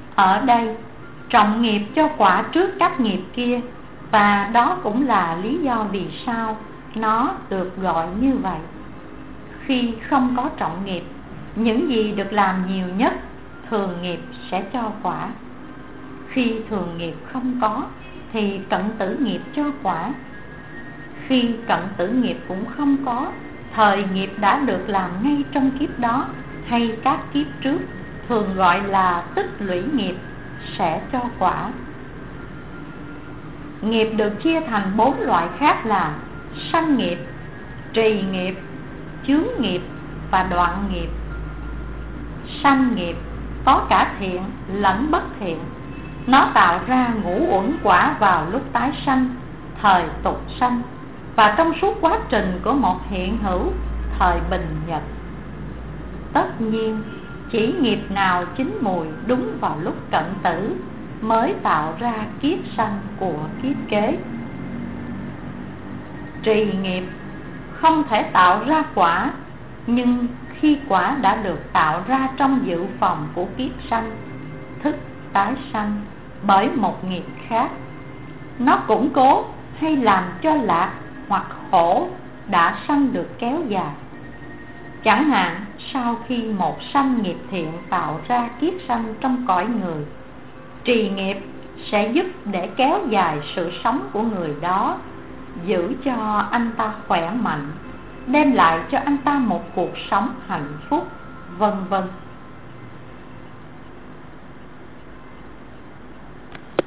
Ở đây trọng nghiệp cho quả trước các nghiệp kia, và đó cũng là lý do vì sao nó được gọi như vậy. Khi không có trọng nghiệp, những gì được làm nhiều nhất, thường nghiệp sẽ cho quả. Khi thường nghiệp không có, thì cận tử nghiệp cho quả. Khi cận tử nghiệp cũng không có, thời nghiệp đã được làm ngay trong kiếp đó hay các kiếp trước, thường gọi là tích lũy nghiệp, sẽ cho quả. Nghiệp được chia thành 4 loại khác là sanh nghiệp, trì nghiệp, chướng nghiệp và đoạn nghiệp. Sanh nghiệp có cả thiện lẫn bất thiện. Nó tạo ra ngũ uẩn quả vào lúc tái sanh, thời tục sanh, và trong suốt quá trình của một hiện hữu, thời bình nhật. Tất nhiên, chỉ nghiệp nào chín mùi đúng vào lúc cận tử mới tạo ra kiếp sanh của kiếp kế. Trì nghiệp không thể tạo ra quả, nhưng khi quả đã được tạo ra trong dự phòng của kiếp sanh, thức tái sanh bởi một nghiệp khác, nó củng cố hay làm cho lạc hoặc khổ đã sanh được kéo dài. Chẳng hạn sau khi một sanh nghiệp thiện tạo ra kiếp sanh trong cõi người, trì nghiệp sẽ giúp để kéo dài sự sống của người đó, giữ cho anh ta khỏe mạnh, đem lại cho anh ta một cuộc sống hạnh phúc, vân vân.